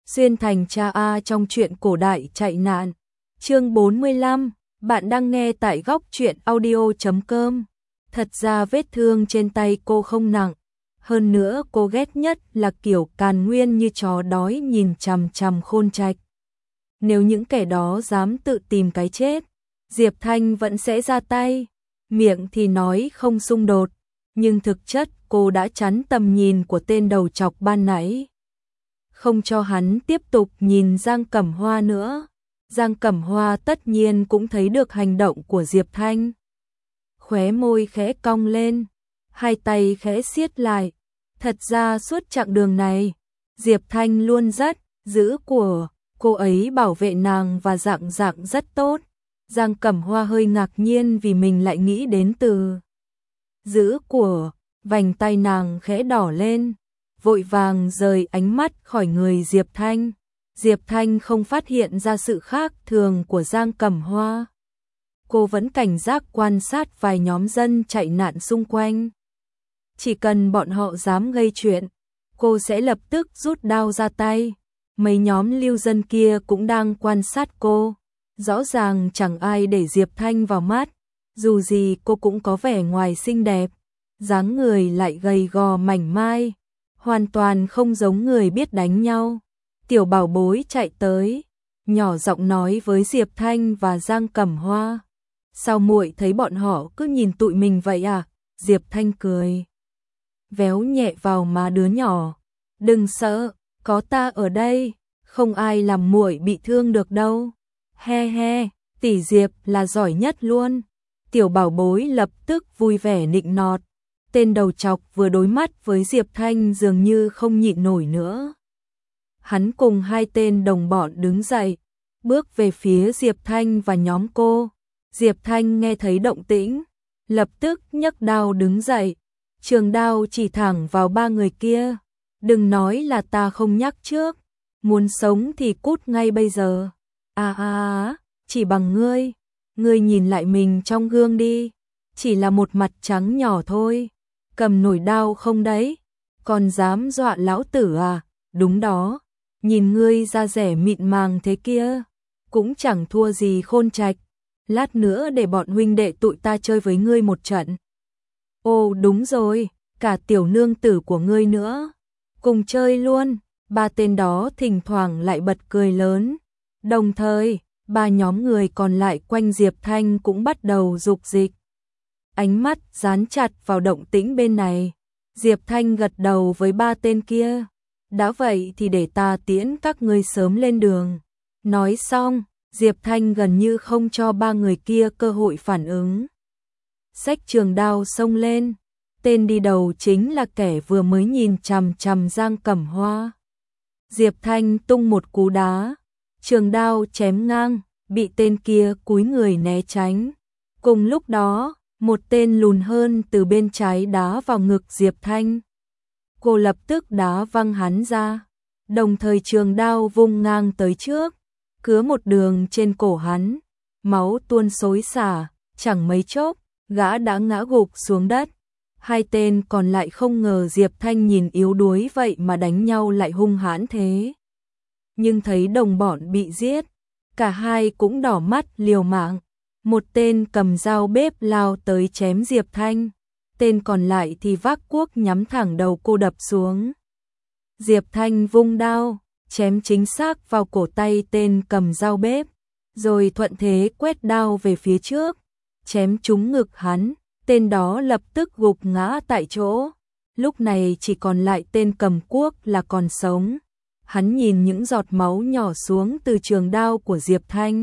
Xuyên thành cha A trong truyện cổ đại chạy nạn. Chương 45, bạn đang nghe tại góc truyện audio.com. Thật ra vết thương trên tay cô không nặng. Hơn nữa cô ghét nhất là kiểu Càn Nguyên như chó đói nhìn chằm chằm Khôn Trạch. Nếu những kẻ đó dám tự tìm cái chết, Diệp Thanh vẫn sẽ ra tay. Miệng thì nói không xung đột, nhưng thực chất cô đã chắn tầm nhìn của tên đầu trọc ban nãy. Không cho hắn tiếp tục nhìn Giang Cẩm Hoa nữa. Giang Cẩm Hoa tất nhiên cũng thấy được hành động của Diệp Thanh. Khóe môi khẽ cong lên, hai tay khẽ siết lại. Thật ra suốt chặng đường này, Diệp Thanh luôn rất giữ của cô ấy bảo vệ nàng và dạng rất tốt. Giang Cẩm Hoa hơi ngạc nhiên vì mình lại nghĩ đến từ giữ của, vành tay nàng khẽ đỏ lên, vội vàng rời ánh mắt khỏi người Diệp Thanh. Diệp Thanh không phát hiện ra sự khác thường của Giang Cẩm Hoa. Cô vẫn cảnh giác quan sát vài nhóm dân chạy nạn xung quanh. Chỉ cần bọn họ dám gây chuyện, cô sẽ lập tức rút đao ra tay. Mấy nhóm lưu dân kia cũng đang quan sát cô. Rõ ràng chẳng ai để Diệp Thanh vào mắt. Dù gì cô cũng có vẻ ngoài xinh đẹp, dáng người lại gầy gò mảnh mai, hoàn toàn không giống người biết đánh nhau. Tiểu bảo bối chạy tới, nhỏ giọng nói với Diệp Thanh và Giang Cẩm Hoa. Sao muội thấy bọn họ cứ nhìn tụi mình vậy à? Diệp Thanh cười, véo nhẹ vào má đứa nhỏ. Đừng sợ, có ta ở đây, không ai làm muội bị thương được đâu. He he, tỷ Diệp là giỏi nhất luôn. Tiểu bảo bối lập tức vui vẻ nịnh nọt. Tên đầu trọc vừa đối mắt với Diệp Thanh dường như không nhịn nổi nữa. Hắn cùng hai tên đồng bọn đứng dậy, bước về phía Diệp Thanh và nhóm cô. Diệp Thanh nghe thấy động tĩnh, lập tức nhấc đao đứng dậy, trường đao chỉ thẳng vào ba người kia. Đừng nói là ta không nhắc trước, muốn sống thì cút ngay bây giờ. Chỉ bằng ngươi nhìn lại mình trong gương đi, chỉ là một mặt trắng nhỏ thôi, cầm nổi đao không đấy, còn dám dọa lão tử à? Đúng đó, nhìn ngươi da dẻ mịn màng thế kia, cũng chẳng thua gì Khôn Trạch, lát nữa để bọn huynh đệ tụi ta chơi với ngươi một trận. Ồ đúng rồi, cả tiểu nương tử của ngươi nữa, cùng chơi luôn. Ba tên đó thỉnh thoảng lại bật cười lớn, đồng thời ba nhóm người còn lại quanh Diệp Thanh cũng bắt đầu dục dịch. Ánh mắt dán chặt vào động tĩnh bên này. Diệp Thanh gật đầu với ba tên kia. Đã vậy thì để ta tiễn các ngươi sớm lên đường. Nói xong, Diệp Thanh gần như không cho ba người kia cơ hội phản ứng. Xách trường đao xông lên. Tên đi đầu chính là kẻ vừa mới nhìn chằm chằm Giang Cẩm Hoa. Diệp Thanh tung một cú đá, trường đao chém ngang, bị tên kia cúi người né tránh. Cùng lúc đó, một tên lùn hơn từ bên trái đá vào ngực Diệp Thanh. Cô lập tức đá văng hắn ra, đồng thời trường đao vung ngang tới trước, cứa một đường trên cổ hắn. Máu tuôn xối xả, chẳng mấy chốc, gã đã ngã gục xuống đất. Hai tên còn lại không ngờ Diệp Thanh nhìn yếu đuối vậy mà đánh nhau lại hung hãn thế. Nhưng thấy đồng bọn bị giết, cả hai cũng đỏ mắt liều mạng. Một tên cầm dao bếp lao tới chém Diệp Thanh, tên còn lại thì vác cuốc nhắm thẳng đầu cô đập xuống. Diệp Thanh vung đao, chém chính xác vào cổ tay tên cầm dao bếp, rồi thuận thế quét đao về phía trước, chém trúng ngực hắn. Tên đó lập tức gục ngã tại chỗ. Lúc này chỉ còn lại tên cầm cuốc là còn sống. Hắn nhìn những giọt máu nhỏ xuống từ trường đao của Diệp Thanh,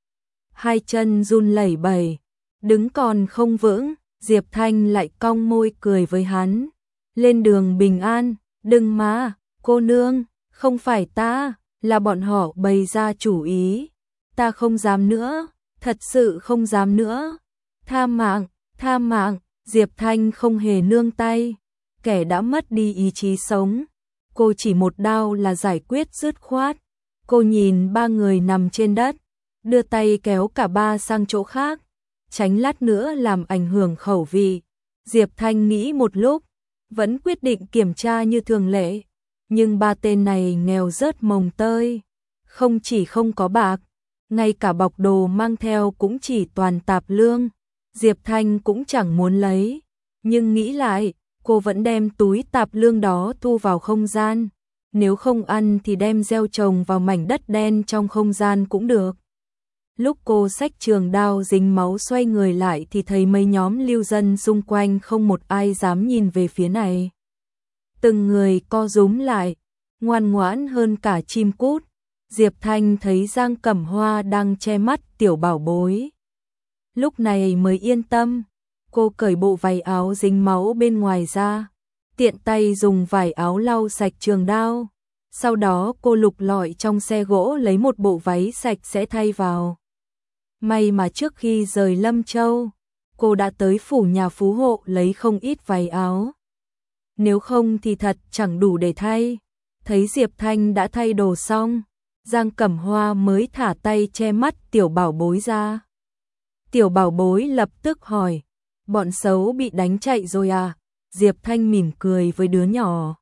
hai chân run lẩy bẩy, đứng còn không vững. Diệp Thanh lại cong môi cười với hắn. Lên đường bình an. Đừng mà, cô nương, không phải ta, là bọn họ bày ra chủ ý. Ta không dám nữa, thật sự không dám nữa. Tha mạng, tha mạng. Diệp Thanh không hề nương tay, kẻ đã mất đi ý chí sống. Cô chỉ một đao là giải quyết dứt khoát. Cô nhìn ba người nằm trên đất, đưa tay kéo cả ba sang chỗ khác, tránh lát nữa làm ảnh hưởng khẩu vị. Diệp Thanh nghĩ một lúc, vẫn quyết định kiểm tra như thường lệ. Nhưng ba tên này nghèo rớt mồng tơi, không chỉ không có bạc, ngay cả bọc đồ mang theo cũng chỉ toàn tạp lương. Diệp Thanh cũng chẳng muốn lấy, nhưng nghĩ lại, cô vẫn đem túi tạp lương đó thu vào không gian. Nếu không ăn thì đem gieo trồng vào mảnh đất đen trong không gian cũng được. Lúc cô xách trường đao dính máu xoay người lại thì thấy mấy nhóm lưu dân xung quanh không một ai dám nhìn về phía này. Từng người co rúm lại, ngoan ngoãn hơn cả chim cút. Diệp Thanh thấy Giang Cẩm Hoa đang che mắt tiểu bảo bối. Lúc này mới yên tâm, cô cởi bộ váy áo dính máu bên ngoài ra, tiện tay dùng vải áo lau sạch trường đao. Sau đó cô lục lọi trong xe gỗ lấy một bộ váy sạch sẽ thay vào. May mà trước khi rời Lâm Châu, cô đã tới phủ nhà phú hộ lấy không ít váy áo. Nếu không thì thật chẳng đủ để thay. Thấy Diệp Thanh đã thay đồ xong, Giang Cẩm Hoa mới thả tay che mắt tiểu bảo bối ra. Tiểu bảo bối lập tức hỏi, bọn xấu bị đánh chạy rồi à? Diệp Thanh mỉm cười với đứa nhỏ.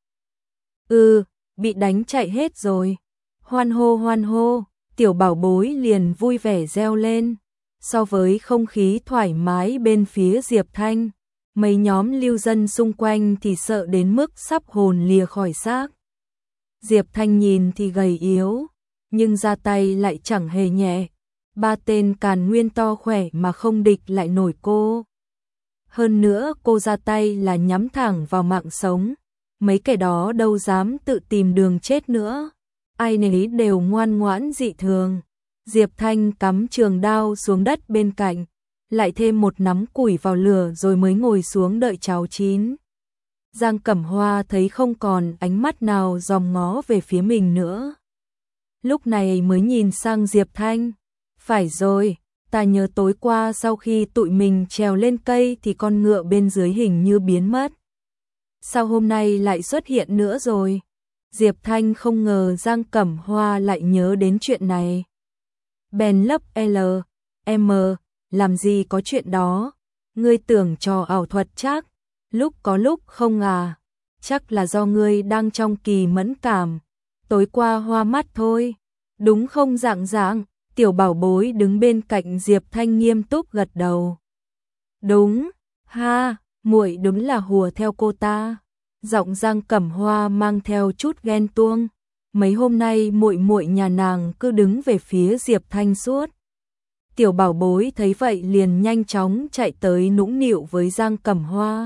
Bị đánh chạy hết rồi. Hoan hô, tiểu bảo bối liền vui vẻ reo lên. So với không khí thoải mái bên phía Diệp Thanh, mấy nhóm lưu dân xung quanh thì sợ đến mức sắp hồn lìa khỏi xác. Diệp Thanh nhìn thì gầy yếu, nhưng ra tay lại chẳng hề nhẹ. Ba tên càn nguyên to khỏe mà không địch lại nổi cô. Hơn nữa cô ra tay là nhắm thẳng vào mạng sống. Mấy kẻ đó đâu dám tự tìm đường chết nữa. Ai nấy đều ngoan ngoãn dị thường. Diệp Thanh cắm trường đao xuống đất bên cạnh, lại thêm một nắm củi vào lửa rồi mới ngồi xuống đợi cháo chín. Giang Cẩm Hoa thấy không còn ánh mắt nào dòm ngó về phía mình nữa. Lúc này mới nhìn sang Diệp Thanh. Phải rồi, ta nhớ tối qua sau khi tụi mình trèo lên cây thì con ngựa bên dưới hình như biến mất. Sao hôm nay lại xuất hiện nữa rồi? Diệp Thanh không ngờ Giang Cẩm Hoa lại nhớ đến chuyện này. Bèn lấp M, làm gì có chuyện đó, ngươi tưởng trò ảo thuật chắc, lúc có lúc không à, chắc là do ngươi đang trong kỳ mẫn cảm, tối qua hoa mắt thôi, đúng không Dạng? Tiểu bảo bối đứng bên cạnh Diệp Thanh nghiêm túc gật đầu. Đúng, ha, muội đúng là hùa theo cô ta. Giọng Giang Cẩm Hoa mang theo chút ghen tuông. Mấy hôm nay muội nhà nàng cứ đứng về phía Diệp Thanh suốt. Tiểu bảo bối thấy vậy liền nhanh chóng chạy tới nũng nịu với Giang Cẩm Hoa.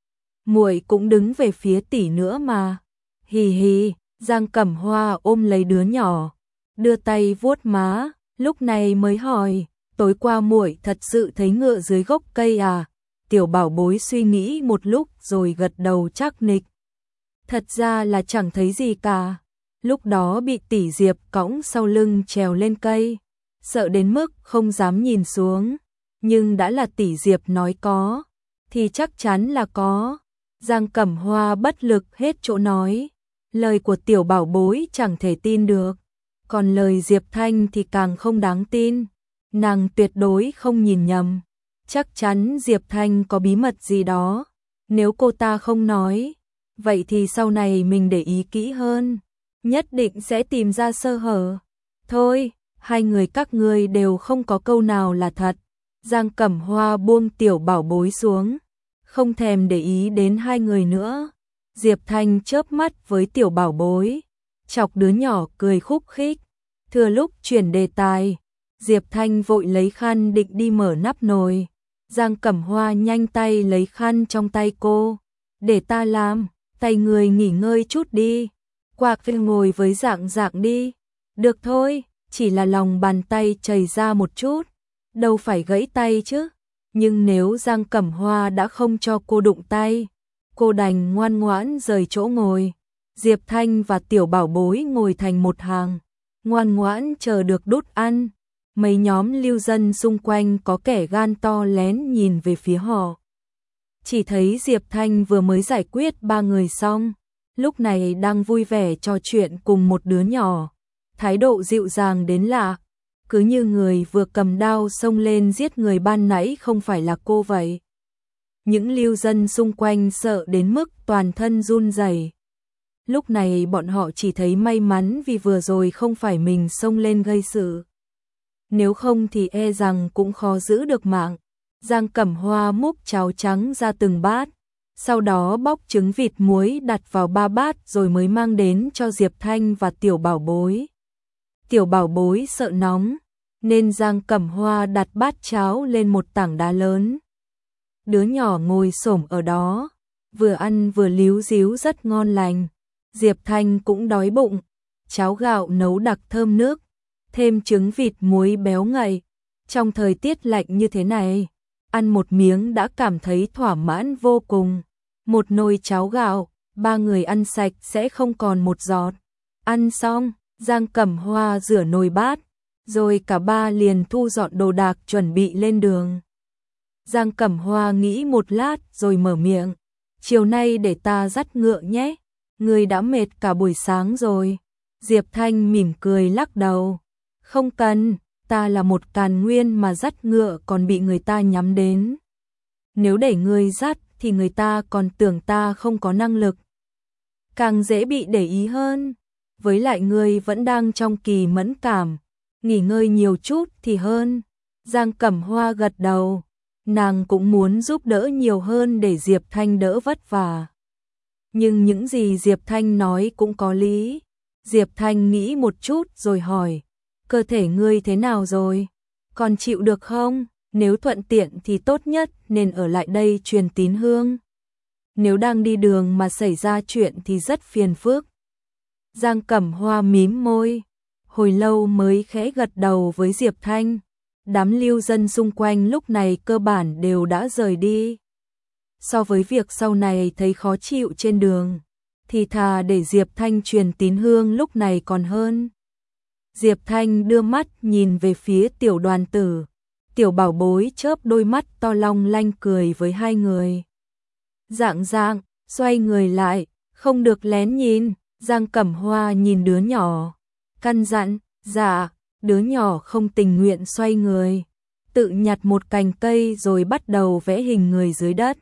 Muội cũng đứng về phía tỷ nữa mà. Hì hì, Giang Cẩm Hoa ôm lấy đứa nhỏ, đưa tay vuốt má, lúc này mới hỏi, tối qua muội thật sự thấy ngựa dưới gốc cây à? Tiểu bảo bối suy nghĩ một lúc rồi gật đầu chắc nịch. Thật ra là chẳng thấy gì cả. Lúc đó bị tỷ Diệp cõng sau lưng trèo lên cây, sợ đến mức không dám nhìn xuống. Nhưng đã là tỷ Diệp nói có, thì chắc chắn là có. Giang Cẩm Hoa bất lực hết chỗ nói. Lời của tiểu bảo bối chẳng thể tin được. Còn lời Diệp Thanh thì càng không đáng tin. Nàng tuyệt đối không nhìn nhầm. Chắc chắn Diệp Thanh có bí mật gì đó. Nếu cô ta không nói, vậy thì sau này mình để ý kỹ hơn. Nhất định sẽ tìm ra sơ hở. Thôi, hai người các ngươi đều không có câu nào là thật. Giang Cẩm Hoa buông tiểu bảo bối xuống, không thèm để ý đến hai người nữa. Diệp Thanh chớp mắt với tiểu bảo bối, chọc đứa nhỏ cười khúc khích. Thừa lúc chuyển đề tài, Diệp Thanh vội lấy khăn định đi mở nắp nồi. Giang Cẩm Hoa nhanh tay lấy khăn trong tay cô. Để ta làm, tay người nghỉ ngơi chút đi. Quạc Viên ngồi với Dạng đi. Được thôi, chỉ là lòng bàn tay chảy ra một chút, đâu phải gãy tay chứ. Nhưng nếu Giang Cẩm Hoa đã không cho cô đụng tay, cô đành ngoan ngoãn rời chỗ ngồi. Diệp Thanh và tiểu bảo bối ngồi thành một hàng, ngoan ngoãn chờ được đút ăn. Mấy nhóm lưu dân xung quanh có kẻ gan to lén nhìn về phía họ. Chỉ thấy Diệp Thanh vừa mới giải quyết 3 người xong, lúc này đang vui vẻ trò chuyện cùng một đứa nhỏ, thái độ dịu dàng đến lạ, cứ như người vừa cầm đao xông lên giết người ban nãy không phải là cô vậy. Những lưu dân xung quanh sợ đến mức toàn thân run rẩy. Lúc này bọn họ chỉ thấy may mắn vì vừa rồi không phải mình xông lên gây sự. Nếu không thì e rằng cũng khó giữ được mạng. Giang Cẩm Hoa múc cháo trắng ra từng bát, sau đó bóc trứng vịt muối đặt vào 3 bát rồi mới mang đến cho Diệp Thanh và Tiểu Bảo Bối. Tiểu Bảo Bối sợ nóng, nên Giang Cẩm Hoa đặt bát cháo lên một tảng đá lớn. Đứa nhỏ ngồi xổm ở đó, vừa ăn vừa líu díu rất ngon lành. Diệp Thanh cũng đói bụng, cháo gạo nấu đặc thơm nước, thêm trứng vịt muối béo ngậy. Trong thời tiết lạnh như thế này, ăn một miếng đã cảm thấy thỏa mãn vô cùng. Một nồi cháo gạo, 3 người ăn sạch sẽ không còn một giọt. Ăn xong, Giang Cẩm Hoa rửa nồi bát, rồi cả ba liền thu dọn đồ đạc chuẩn bị lên đường. Giang Cẩm Hoa nghĩ một lát rồi mở miệng, chiều nay để ta dắt ngựa nhé, người đã mệt cả buổi sáng rồi. Diệp Thanh mỉm cười lắc đầu, không cần, ta là một càn nguyên mà dắt ngựa còn bị người ta nhắm đến. Nếu để ngươi dắt thì người ta còn tưởng ta không có năng lực, càng dễ bị để ý hơn. Với lại ngươi vẫn đang trong kỳ mẫn cảm, nghỉ ngơi nhiều chút thì hơn. Giang Cẩm Hoa gật đầu, nàng cũng muốn giúp đỡ nhiều hơn để Diệp Thanh đỡ vất vả. Nhưng những gì Diệp Thanh nói cũng có lý. Diệp Thanh nghĩ một chút rồi hỏi, cơ thể ngươi thế nào rồi? Còn chịu được không? Nếu thuận tiện thì tốt nhất nên ở lại đây truyền tín hương. Nếu đang đi đường mà xảy ra chuyện thì rất phiền phức. Giang Cẩm Hoa mím môi, hồi lâu mới khẽ gật đầu với Diệp Thanh. Đám lưu dân xung quanh lúc này cơ bản đều đã rời đi. So với việc sau này thấy khó chịu trên đường, thì thà để Diệp Thanh truyền tín hương lúc này còn hơn. Diệp Thanh đưa mắt nhìn về phía Tiểu Đoàn Tử. Tiểu Bảo Bối chớp đôi mắt to long lanh cười với hai người. Dạng, xoay người lại, không được lén nhìn. Giang Cẩm Hoa nhìn đứa nhỏ, căn dặn, dạ. Đứa nhỏ không tình nguyện xoay người, tự nhặt một cành cây rồi bắt đầu vẽ hình người dưới đất.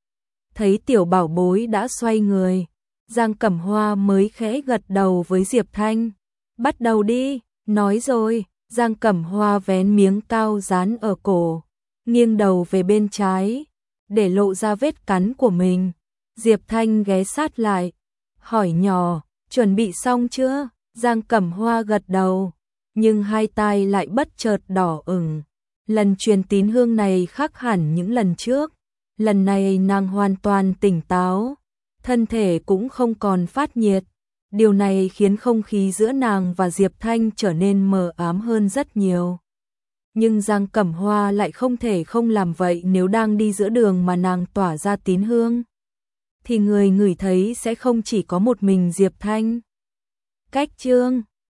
Thấy Tiểu Bảo Bối đã xoay người, Giang Cẩm Hoa mới khẽ gật đầu với Diệp Thanh. Bắt đầu đi, nói rồi, Giang Cẩm Hoa vén miếng cao dán ở cổ, nghiêng đầu về bên trái, để lộ ra vết cắn của mình. Diệp Thanh ghé sát lại, hỏi nhỏ, chuẩn bị xong chưa? Giang Cẩm Hoa gật đầu, nhưng hai tai lại bất chợt đỏ ửng. Lần truyền tín hương này khác hẳn những lần trước. Lần này nàng hoàn toàn tỉnh táo, thân thể cũng không còn phát nhiệt. Điều này khiến không khí giữa nàng và Diệp Thanh trở nên mờ ám hơn rất nhiều. Nhưng Giang Cẩm Hoa lại không thể không làm vậy. Nếu đang đi giữa đường mà nàng tỏa ra tín hương, thì người ngửi thấy sẽ không chỉ có một mình Diệp Thanh. Cách chương